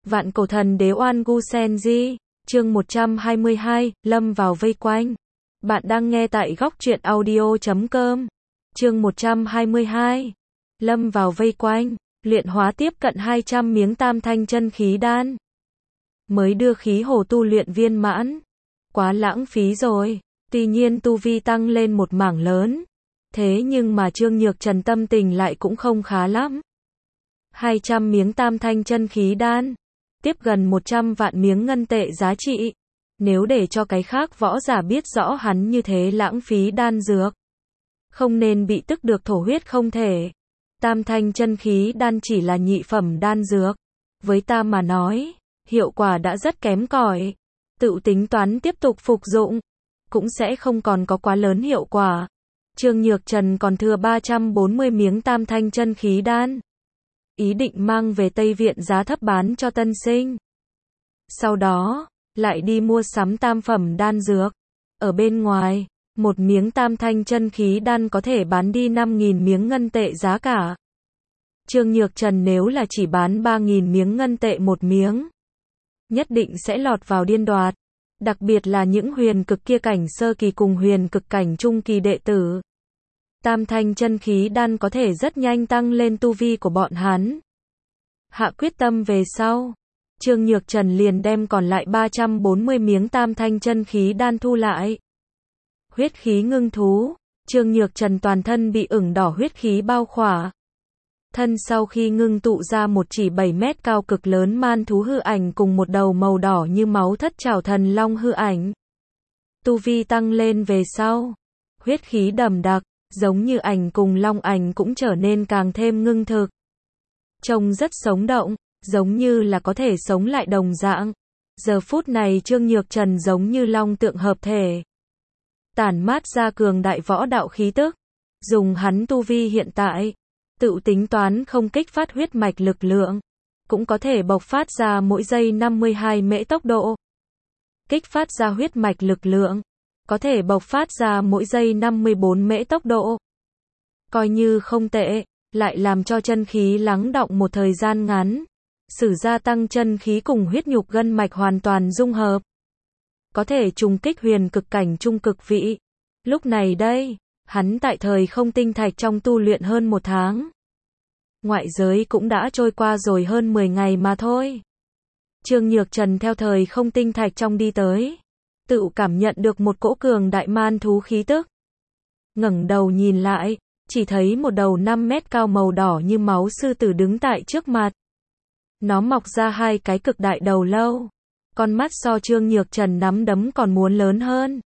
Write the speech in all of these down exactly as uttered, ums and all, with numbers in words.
Vạn cổ thần đế Oan Gu Senji, chương một trăm hai mươi hai, lâm vào vây quanh. Bạn đang nghe tại góc truyện audio chấm com. Chương một trăm hai mươi hai, lâm vào vây quanh, luyện hóa tiếp cận hai trăm miếng tam thanh chân khí đan. Mới đưa khí hồ tu luyện viên mãn. Quá lãng phí rồi. Tuy nhiên tu vi tăng lên một mảng lớn. Thế nhưng mà Trương Nhược Trần tâm tình lại cũng không khá lắm. hai trăm miếng tam thanh chân khí đan. Tiếp gần một trăm vạn miếng ngân tệ giá trị. Nếu để cho cái khác võ giả biết rõ hắn như thế lãng phí đan dược. Không nên bị tức được thổ huyết không thể. Tam thanh chân khí đan chỉ là nhị phẩm đan dược. Với ta mà nói, hiệu quả đã rất kém cỏi. Tự tính toán tiếp tục phục dụng, cũng sẽ không còn có quá lớn hiệu quả. Trương Nhược Trần còn thừa ba trăm bốn mươi miếng tam thanh chân khí đan. Ý định mang về Tây Viện giá thấp bán cho tân sinh. Sau đó, lại đi mua sắm tam phẩm đan dược. Ở bên ngoài, một miếng tam thanh chân khí đan có thể bán đi năm nghìn miếng ngân tệ giá cả. Trương Nhược Trần nếu là chỉ bán ba nghìn miếng ngân tệ một miếng, nhất định sẽ lọt vào điên đoạt. Đặc biệt là những huyền cực kia cảnh sơ kỳ cùng huyền cực cảnh trung kỳ đệ tử. Tam thanh chân khí đan có thể rất nhanh tăng lên tu vi của bọn hắn. Hạ quyết tâm về sau, Trương Nhược Trần liền đem còn lại ba trăm bốn mươi miếng tam thanh chân khí đan thu lại. Huyết khí ngưng thú, Trương Nhược Trần toàn thân bị ửng đỏ huyết khí bao khỏa. Thân sau khi ngưng tụ ra một chỉ bảy mét cao cực lớn man thú hư ảnh cùng một đầu màu đỏ như máu thất trảo thần long hư ảnh. Tu vi tăng lên về sau, huyết khí đậm đặc, giống như ảnh cùng long ảnh cũng trở nên càng thêm ngưng thực. Trông rất sống động, giống như là có thể sống lại đồng dạng. Giờ phút này Trương Nhược Trần giống như long tượng hợp thể. Tản mát ra cường đại võ đạo khí tức. Dùng hắn tu vi hiện tại, tự tính toán không kích phát huyết mạch lực lượng, cũng có thể bộc phát ra mỗi giây năm mươi hai mễ tốc độ. Kích phát ra huyết mạch lực lượng, có thể bộc phát ra mỗi giây năm mươi bốn mễ tốc độ. Coi như không tệ, lại làm cho chân khí lắng đọng một thời gian ngắn. Sử gia tăng chân khí cùng huyết nhục gân mạch hoàn toàn dung hợp. Có thể trùng kích huyền cực cảnh trung cực vị. Lúc này đây, hắn tại thời không tinh thạch trong tu luyện hơn một tháng. Ngoại giới cũng đã trôi qua rồi hơn mười ngày mà thôi. Trương Nhược Trần theo thời không tinh thạch trong đi tới. Tự cảm nhận được một cỗ cường đại man thú khí tức. Ngẩng đầu nhìn lại, chỉ thấy một đầu năm mét cao màu đỏ như máu sư tử đứng tại trước mặt. Nó mọc ra hai cái cực đại đầu lâu. Con mắt so Trương Nhược Trần nắm đấm còn muốn lớn hơn.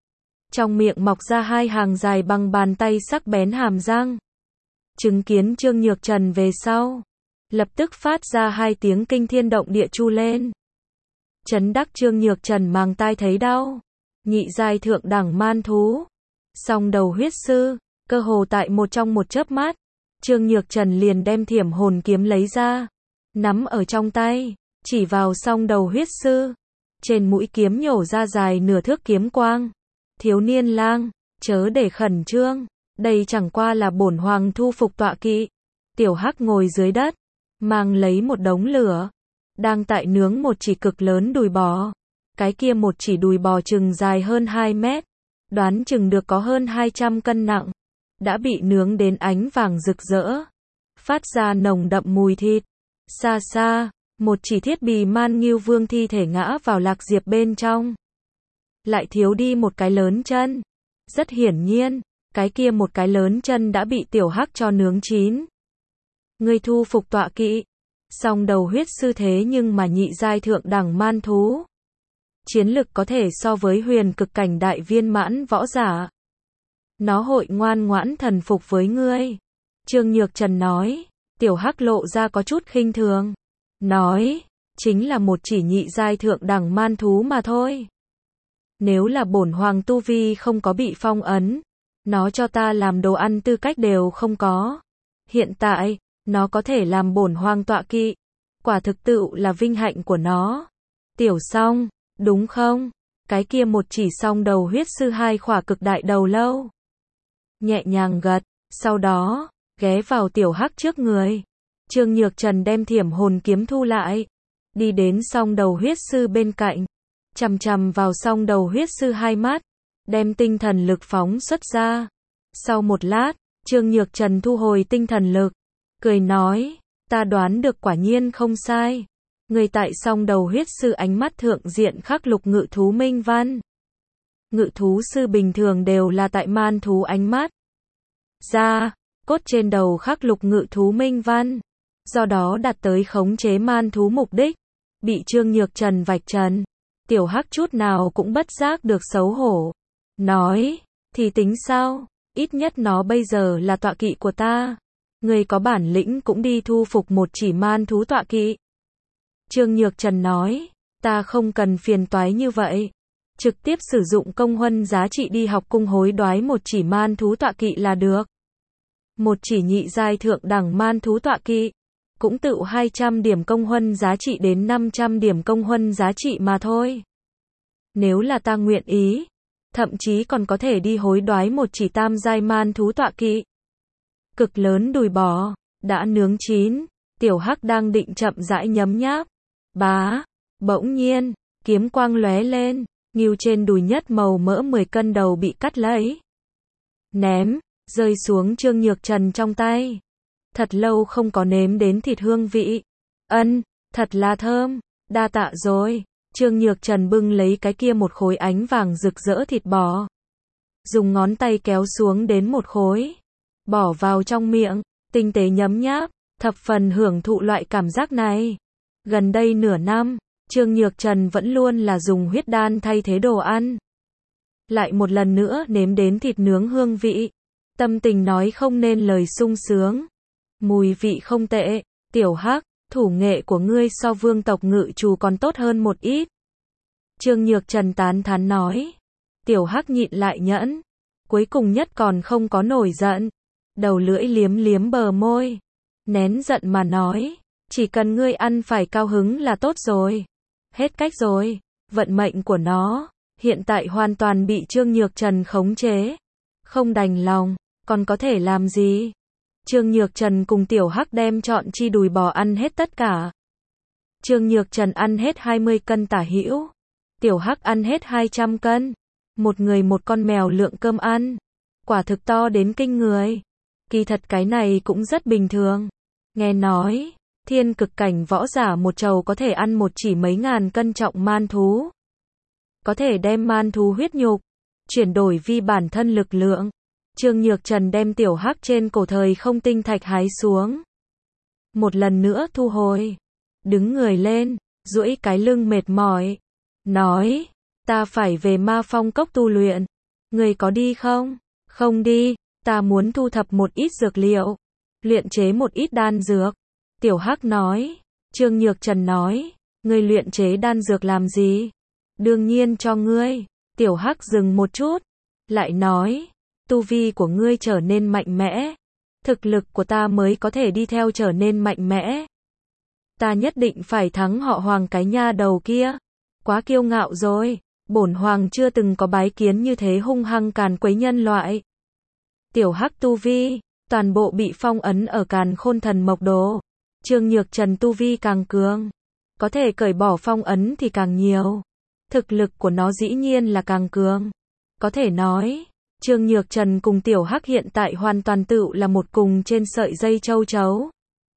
Trong miệng mọc ra hai hàng dài bằng bàn tay sắc bén hàm răng. Chứng kiến Trương Nhược Trần về sau, lập tức phát ra hai tiếng kinh thiên động địa chu lên. Chấn đắc Trương Nhược Trần màng tai thấy đau. Nhị giai thượng đẳng man thú, song đầu huyết sư, cơ hồ tại một trong một chớp mắt, Trương Nhược Trần liền đem thiểm hồn kiếm lấy ra, nắm ở trong tay, chỉ vào song đầu huyết sư. Trên mũi kiếm nhổ ra dài nửa thước kiếm quang. Thiếu niên lang, chớ để khẩn trương, đây chẳng qua là bổn hoàng thu phục tọa kỵ. Tiểu Hắc ngồi dưới đất, mang lấy một đống lửa, đang tại nướng một chỉ cực lớn đùi bò. Cái kia một chỉ đùi bò chừng dài hơn hai mét, đoán chừng được có hơn hai trăm cân nặng, đã bị nướng đến ánh vàng rực rỡ, phát ra nồng đậm mùi thịt. Xa xa, một chỉ thiết bì man ngưu vương thi thể ngã vào lạc diệp bên trong. Lại thiếu đi một cái lớn chân. Rất hiển nhiên, cái kia một cái lớn chân đã bị Tiểu Hắc cho nướng chín. Ngươi thu phục tọa kỵ. Song đầu huyết sư thế nhưng mà nhị giai thượng đẳng man thú. Chiến lực có thể so với huyền cực cảnh đại viên mãn võ giả. Nó hội ngoan ngoãn thần phục với ngươi. Trương Nhược Trần nói. Tiểu Hắc lộ ra có chút khinh thường. Nói, chính là một chỉ nhị giai thượng đẳng man thú mà thôi. Nếu là bổn hoàng tu vi không có bị phong ấn, nó cho ta làm đồ ăn tư cách đều không có. Hiện tại, nó có thể làm bổn hoàng tọa kỵ. Quả thực tự là vinh hạnh của nó. Tiểu Song, đúng không? Cái kia một chỉ song đầu huyết sư hai khỏa cực đại đầu lâu. Nhẹ nhàng gật, sau đó, ghé vào Tiểu Hắc trước người. Trương Nhược Trần đem thiểm hồn kiếm thu lại. đi đến song đầu huyết sư bên cạnh, chằm chằm vào song đầu huyết sư hai mắt, đem tinh thần lực phóng xuất ra. Sau một lát, Trương Nhược Trần thu hồi tinh thần lực, cười nói, ta đoán được quả nhiên không sai. Người tại song đầu huyết sư ánh mắt thượng diện khắc lục ngự thú minh văn. Ngự thú sư bình thường đều là tại man thú ánh mắt ra, cốt trên đầu khắc lục ngự thú minh văn, do đó đạt tới khống chế man thú mục đích. Bị Trương Nhược Trần vạch trần, Tiểu Hắc chút nào cũng bất giác được xấu hổ, nói, thì tính sao, ít nhất nó bây giờ là tọa kỵ của ta. Người có bản lĩnh cũng đi thu phục một chỉ man thú tọa kỵ. Trương Nhược Trần nói, ta không cần phiền toái như vậy, trực tiếp sử dụng công huân giá trị đi học cung hối đoái một chỉ man thú tọa kỵ là được. Một chỉ nhị giai thượng đẳng man thú tọa kỵ, cũng tự hai trăm điểm công huân giá trị đến năm trăm điểm công huân giá trị mà thôi. Nếu là ta nguyện ý, thậm chí còn có thể đi hối đoái một chỉ tam giai man thú tọa kỵ. Cực lớn đùi bò, đã nướng chín, Tiểu Hắc đang định chậm rãi nhấm nháp. Bá, bỗng nhiên, kiếm quang lóe lên, ngưu trên đùi nhất màu mỡ mười cân đầu bị cắt lấy. Ném, rơi xuống Trương Nhược Trần trong tay. Thật lâu không có nếm đến thịt hương vị. Ân, thật là thơm, đa tạ rồi. Trương Nhược Trần bưng lấy cái kia một khối ánh vàng rực rỡ thịt bò. Dùng ngón tay kéo xuống đến một khối. Bỏ vào trong miệng, tinh tế nhấm nháp, thập phần hưởng thụ loại cảm giác này. Gần đây nửa năm, Trương Nhược Trần vẫn luôn là dùng huyết đan thay thế đồ ăn. Lại một lần nữa nếm đến thịt nướng hương vị. Tâm tình nói không nên lời sung sướng. Mùi vị không tệ, Tiểu Hắc, thủ nghệ của ngươi so vương tộc ngự trù còn tốt hơn một ít. Trương Nhược Trần tán thán nói. Tiểu Hắc nhịn lại nhẫn. Cuối cùng nhất còn không có nổi giận. Đầu lưỡi liếm liếm bờ môi. Nén giận mà nói. Chỉ cần ngươi ăn phải cao hứng là tốt rồi. Hết cách rồi. Vận mệnh của nó, hiện tại hoàn toàn bị Trương Nhược Trần khống chế. Không đành lòng, còn có thể làm gì? Trương Nhược Trần cùng Tiểu Hắc đem chọn chi đùi bò ăn hết tất cả. Trương Nhược Trần ăn hết hai mươi cân tả hữu. Tiểu Hắc ăn hết hai trăm cân. Một người một con mèo lượng cơm ăn. Quả thực to đến kinh người. Kỳ thật cái này cũng rất bình thường. Nghe nói, thiên cực cảnh võ giả một trầu có thể ăn một chỉ mấy ngàn cân trọng man thú. Có thể đem man thú huyết nhục, chuyển đổi vi bản thân lực lượng. Trương Nhược Trần đem Tiểu Hắc trên cổ thời không tinh thạch hái xuống. Một lần nữa thu hồi. Đứng người lên, duỗi cái lưng mệt mỏi. Nói, ta phải về Ma Phong Cốc tu luyện. Người có đi không? Không đi, ta muốn thu thập một ít dược liệu. Luyện chế một ít đan dược. Tiểu Hắc nói. Trương Nhược Trần nói, ngươi luyện chế đan dược làm gì? Đương nhiên cho ngươi. Tiểu Hắc dừng một chút. Lại nói, tu vi của ngươi trở nên mạnh mẽ. Thực lực của ta mới có thể đi theo trở nên mạnh mẽ. Ta nhất định phải thắng họ Hoàng cái nha đầu kia. Quá kiêu ngạo rồi. Bổn Hoàng chưa từng có bái kiến như thế hung hăng càn quấy nhân loại. Tiểu Hắc tu vi, toàn bộ bị phong ấn ở Càn Khôn Thần Mộc Đồ. Trương Nhược Trần tu vi càng cường, có thể cởi bỏ phong ấn thì càng nhiều. Thực lực của nó dĩ nhiên là càng cường. Có thể nói, Trương Nhược Trần cùng Tiểu Hắc hiện tại hoàn toàn tự là một cùng trên sợi dây châu chấu.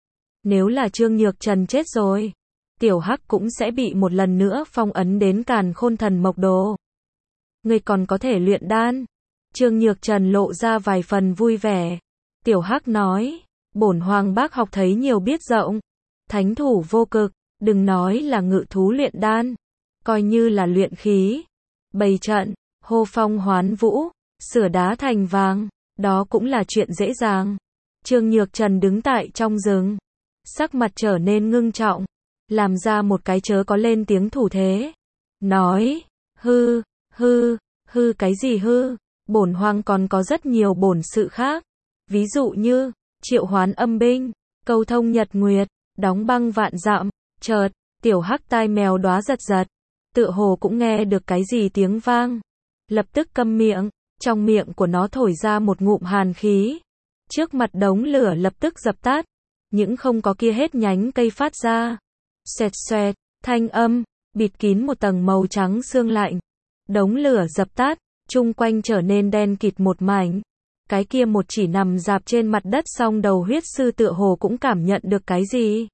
Nếu là Trương Nhược Trần chết rồi, Tiểu Hắc cũng sẽ bị một lần nữa phong ấn đến Càn Khôn Thần Mộc Đồ. Ngươi còn có thể luyện đan. Trương Nhược Trần lộ ra vài phần vui vẻ. Tiểu Hắc nói, bổn Hoàng bác học thấy nhiều biết rộng. Thánh thủ vô cực, đừng nói là ngự thú luyện đan. Coi như là luyện khí, bày trận, hô phong hoán vũ, sửa đá thành vàng, đó cũng là chuyện dễ dàng. Trương Nhược Trần đứng tại trong rừng, sắc mặt trở nên ngưng trọng, làm ra một cái chớ có lên tiếng thủ thế. Nói, hư, hư, hư cái gì hư? Bổn Hoàng còn có rất nhiều bổn sự khác. Ví dụ như, triệu hoán âm binh, câu thông nhật nguyệt, đóng băng vạn dặm. Chợt, Tiểu Hắc tai mèo đóa giật giật. Tựa hồ cũng nghe được cái gì tiếng vang. Lập tức câm miệng, trong miệng của nó thổi ra một ngụm hàn khí. Trước mặt đống lửa lập tức dập tắt. Những không có kia hết nhánh cây phát ra. Xoẹt xoẹt, thanh âm, bịt kín một tầng màu trắng sương lạnh. Đống lửa dập tắt, chung quanh trở nên đen kịt một mảnh. Cái kia một chỉ nằm dạp trên mặt đất song đầu huyết sư tựa hồ cũng cảm nhận được cái gì.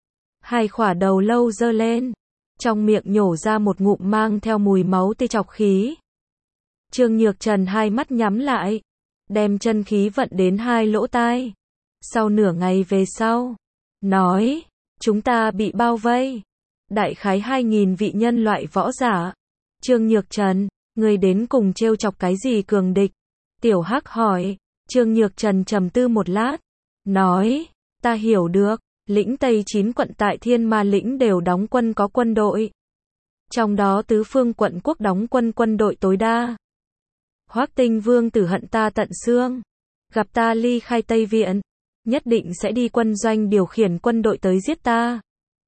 Hai khỏa đầu lâu giơ lên, trong miệng nhổ ra một ngụm mang theo mùi máu tê chọc khí. Trương Nhược Trần hai mắt nhắm lại, đem chân khí vận đến hai lỗ tai. Sau nửa ngày về sau, nói, chúng ta bị bao vây. Đại khái hai nghìn vị nhân loại võ giả. Trương Nhược Trần, người đến cùng trêu chọc cái gì cường địch? Tiểu Hắc hỏi. Trương Nhược Trần trầm tư một lát, nói, ta hiểu được, lĩnh Tây chín quận tại Thiên Ma lĩnh đều đóng quân có quân đội. Trong đó tứ phương quận quốc đóng quân quân đội tối đa. Hoắc Tinh Vương tử hận ta tận xương, gặp ta ly khai Tây Viện, nhất định sẽ đi quân doanh điều khiển quân đội tới giết ta.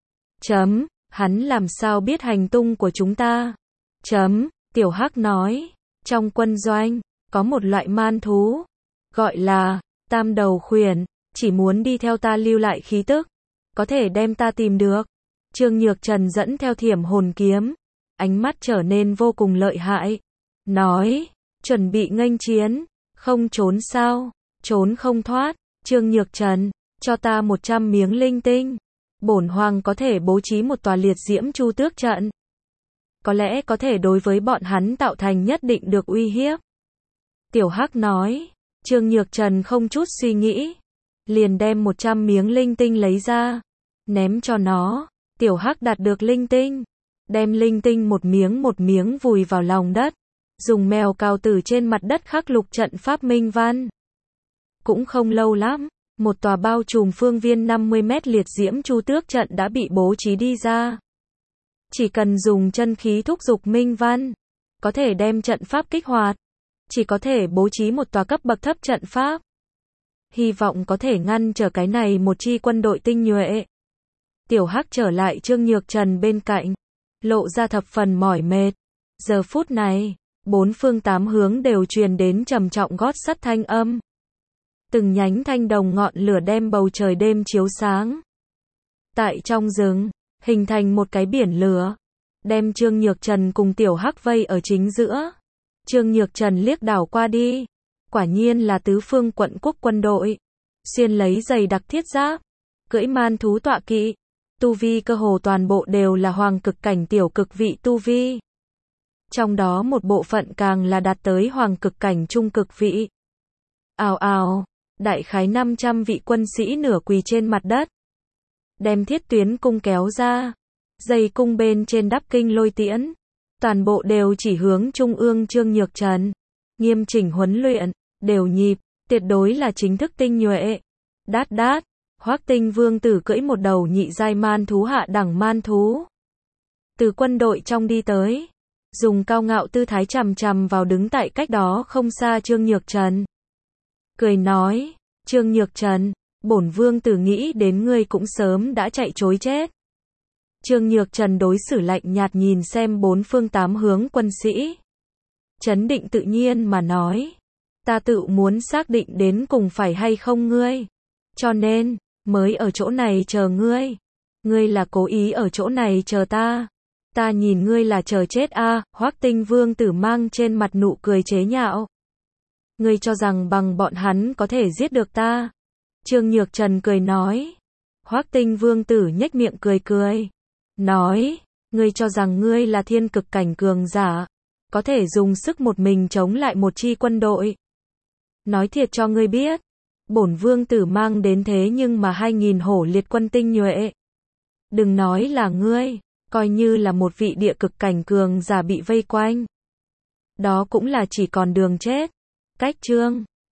Chấm, hắn làm sao biết hành tung của chúng ta? Chấm, Tiểu Hắc nói, trong quân doanh, có một loại man thú, gọi là, tam đầu khuyển, chỉ muốn đi theo ta lưu lại khí tức, có thể đem ta tìm được. Trương Nhược Trần dẫn theo thiểm hồn kiếm, ánh mắt trở nên vô cùng lợi hại, nói, chuẩn bị nghênh chiến, không trốn sao, trốn không thoát. Trương Nhược Trần, cho ta một trăm miếng linh tinh, bổn hoàng có thể bố trí một tòa liệt diễm chu tước trận. Có lẽ có thể đối với bọn hắn tạo thành nhất định được uy hiếp. Tiểu Hắc nói, Trương Nhược Trần không chút suy nghĩ, liền đem một trăm miếng linh tinh lấy ra, ném cho nó. Tiểu Hắc đạt được linh tinh, đem linh tinh một miếng một miếng vùi vào lòng đất, dùng mèo cào tử trên mặt đất khắc lục trận pháp minh văn. Cũng không lâu lắm, một tòa bao trùm phương viên năm mươi mét liệt diễm chu tước trận đã bị bố trí đi ra. Chỉ cần dùng chân khí thúc dục minh văn, có thể đem trận pháp kích hoạt. Chỉ có thể bố trí một tòa cấp bậc thấp trận pháp. Hy vọng có thể ngăn trở cái này một chi quân đội tinh nhuệ. Tiểu Hắc trở lại Trương Nhược Trần bên cạnh, lộ ra thập phần mỏi mệt. Giờ phút này, bốn phương tám hướng đều truyền đến trầm trọng gót sắt thanh âm. Từng nhánh thanh đồng ngọn lửa đem bầu trời đêm chiếu sáng. Tại trong rừng, hình thành một cái biển lửa, đem Trương Nhược Trần cùng Tiểu Hắc vây ở chính giữa. Trương Nhược Trần liếc đảo qua đi, quả nhiên là tứ phương quận quốc quân đội, xuyên lấy giày đặc thiết giáp, cưỡi man thú tọa kỵ, tu vi cơ hồ toàn bộ đều là hoàng cực cảnh tiểu cực vị tu vi. Trong đó một bộ phận càng là đạt tới hoàng cực cảnh trung cực vị. Ào ào, đại khái năm trăm vị quân sĩ nửa quỳ trên mặt đất, đem thiết tuyến cung kéo ra, dây cung bên trên đắp kinh lôi tiễn. Toàn bộ đều chỉ hướng trung ương Trương Nhược Trần, nghiêm chỉnh huấn luyện, đều nhịp, tuyệt đối là chính thức tinh nhuệ. Đát đát, Hoắc Tinh Vương tử cưỡi một đầu nhị giai man thú hạ đẳng man thú. Từ quân đội trong đi tới, dùng cao ngạo tư thái chằm chằm vào đứng tại cách đó không xa Trương Nhược Trần. Cười nói, Trương Nhược Trần, bổn vương tử nghĩ đến ngươi cũng sớm đã chạy trối chết. Trương Nhược Trần đối xử lạnh nhạt nhìn xem bốn phương tám hướng quân sĩ. Chấn định tự nhiên mà nói, ta tự muốn xác định đến cùng phải hay không ngươi. Cho nên, mới ở chỗ này chờ ngươi. Ngươi là cố ý ở chỗ này chờ ta. Ta nhìn ngươi là chờ chết a. À, Hoắc Tinh Vương tử mang trên mặt nụ cười chế nhạo. Ngươi cho rằng bằng bọn hắn có thể giết được ta. Trương Nhược Trần cười nói. Hoắc Tinh Vương tử nhếch miệng cười cười. Nói, ngươi cho rằng ngươi là thiên cực cảnh cường giả, có thể dùng sức một mình chống lại một chi quân đội. Nói thiệt cho ngươi biết, bổn vương tử mang đến thế nhưng mà hai nghìn hổ liệt quân tinh nhuệ. Đừng nói là ngươi, coi như là một vị địa cực cảnh cường giả bị vây quanh. Đó cũng là chỉ còn đường chết. Cách chương